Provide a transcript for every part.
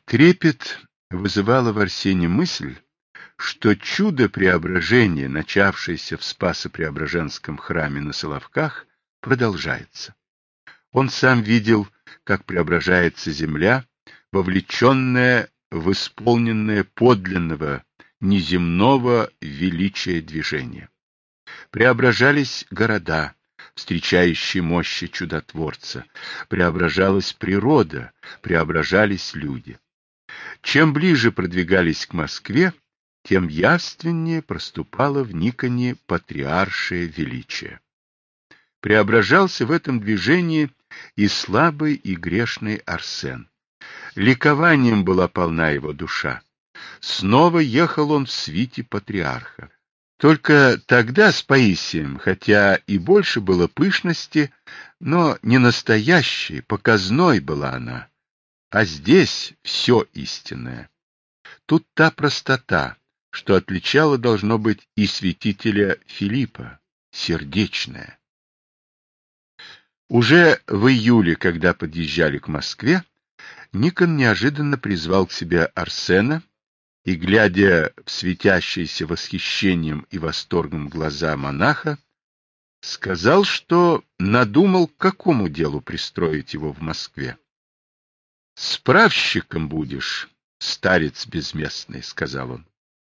Трепет вызывала в Арсене мысль, что чудо преображения, начавшееся в Спасо-Преображенском храме на Соловках, продолжается. Он сам видел, как преображается земля, вовлеченная в исполненное подлинного, неземного величия движения. Преображались города, встречающие мощи чудотворца, преображалась природа, преображались люди. Чем ближе продвигались к Москве, тем явственнее проступало в Никоне патриаршее величие. Преображался в этом движении и слабый, и грешный Арсен. Ликованием была полна его душа. Снова ехал он в свите патриарха. Только тогда с Паисием, хотя и больше было пышности, но не настоящей, показной была она. А здесь все истинное. Тут та простота, что отличала, должно быть, и святителя Филиппа, сердечная. Уже в июле, когда подъезжали к Москве, Никон неожиданно призвал к себе Арсена и, глядя в светящиеся восхищением и восторгом глаза монаха, сказал, что надумал, к какому делу пристроить его в Москве. — Справщиком будешь, старец безместный, — сказал он.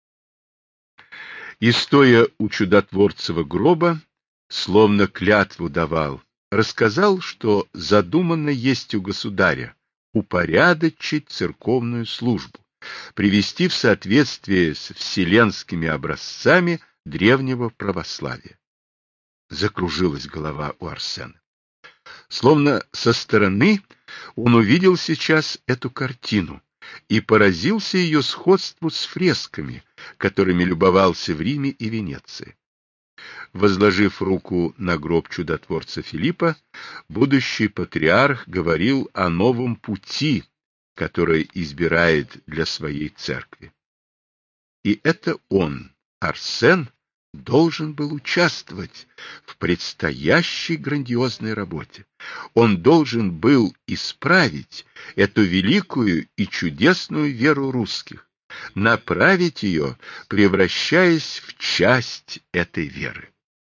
И, стоя у чудотворцева гроба, словно клятву давал, рассказал, что задумано есть у государя упорядочить церковную службу, привести в соответствие с вселенскими образцами древнего православия. Закружилась голова у Арсена. Словно со стороны он увидел сейчас эту картину и поразился ее сходству с фресками, которыми любовался в Риме и Венеции. Возложив руку на гроб чудотворца Филиппа, будущий патриарх говорил о новом пути, который избирает для своей церкви. И это он, Арсен, должен был участвовать в предстоящей грандиозной работе. Он должен был исправить эту великую и чудесную веру русских, направить ее, превращаясь в часть этой веры.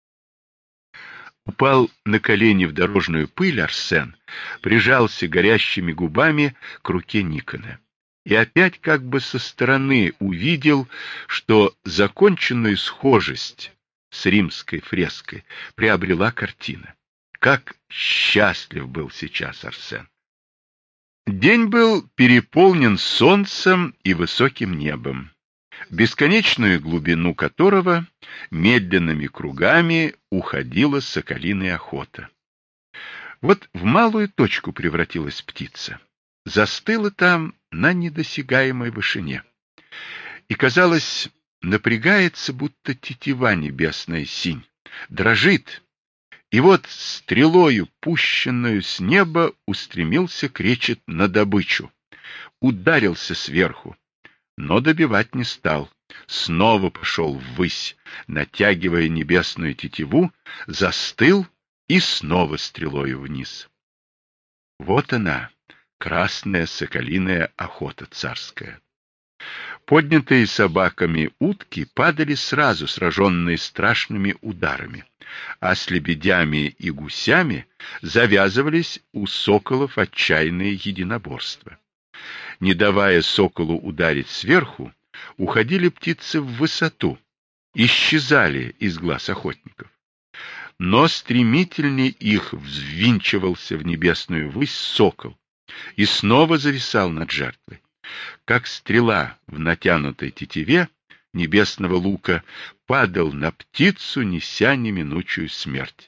Упал на колени в дорожную пыль Арсен, прижался горящими губами к руке Никона. И опять как бы со стороны увидел, что законченную схожесть с римской фреской приобрела картина. Как счастлив был сейчас Арсен! День был переполнен солнцем и высоким небом, бесконечную глубину которого медленными кругами уходила соколиная охота. Вот в малую точку превратилась птица, застыла там на недосягаемой вышине. И, казалось, напрягается, будто тетива небесная синь, дрожит. И вот стрелою, пущенную с неба, устремился кречет на добычу. Ударился сверху, но добивать не стал. Снова пошел ввысь, натягивая небесную тетиву, застыл и снова стрелою вниз. Вот она, красная соколиная охота царская. Поднятые собаками утки падали сразу, сраженные страшными ударами, а с лебедями и гусями завязывались у соколов отчаянные единоборства. Не давая соколу ударить сверху, уходили птицы в высоту, исчезали из глаз охотников. Но стремительнее их взвинчивался в небесную высь сокол и снова зависал над жертвой. Как стрела в натянутой тетиве небесного лука падал на птицу, неся неминучую смерть.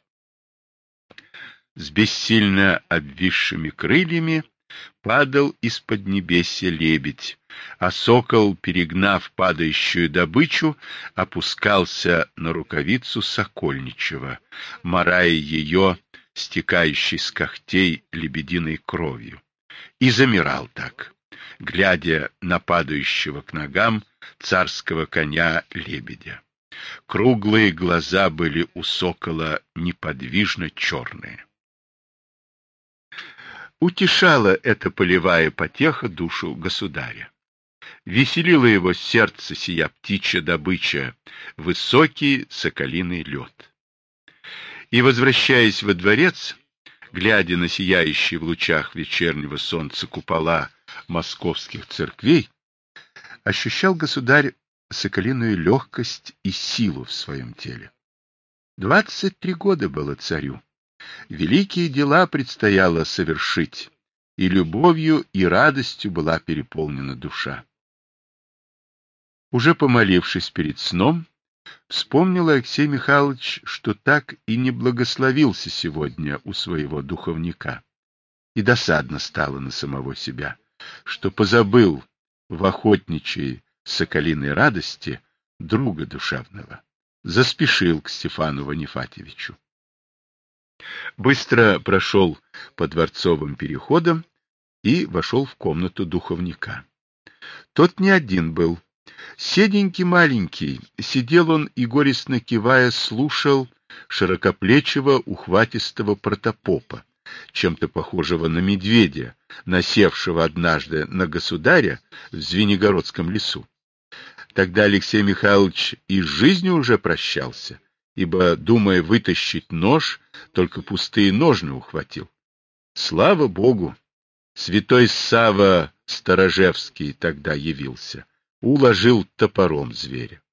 С бессильно обвисшими крыльями падал из-под небесья лебедь, а сокол, перегнав падающую добычу, опускался на рукавицу сокольничего, марая ее, стекающей с когтей лебединой кровью, и замирал так, глядя на падающего к ногам царского коня лебедя. Круглые глаза были у сокола неподвижно черные. Утешала эта полевая потеха душу государя. Веселило его сердце сия птичья добыча, высокий соколиный лед. И, возвращаясь во дворец, глядя на сияющие в лучах вечернего солнца купола московских церквей, ощущал государь соколиную легкость и силу в своем теле. 23 года было царю. Великие дела предстояло совершить, и любовью и радостью была переполнена душа. Уже помолившись перед сном, вспомнил Алексей Михайлович, что так и не благословился сегодня у своего духовника, и досадно стало на самого себя, что позабыл в охотничьей соколиной радости друга душевного. Заспешил к Стефану Ванифатьевичу. Быстро прошел по дворцовым переходам и вошел в комнату духовника. Тот не один был. Седенький маленький, сидел он и, горестно кивая, слушал широкоплечего ухватистого протопопа, чем-то похожего на медведя, насевшего однажды на государя в Звенигородском лесу. Тогда Алексей Михайлович и с жизнью уже прощался, ибо, думая вытащить нож, только пустые ножны ухватил. Слава Богу! Святой Савва Сторожевский тогда явился, уложил топором зверя.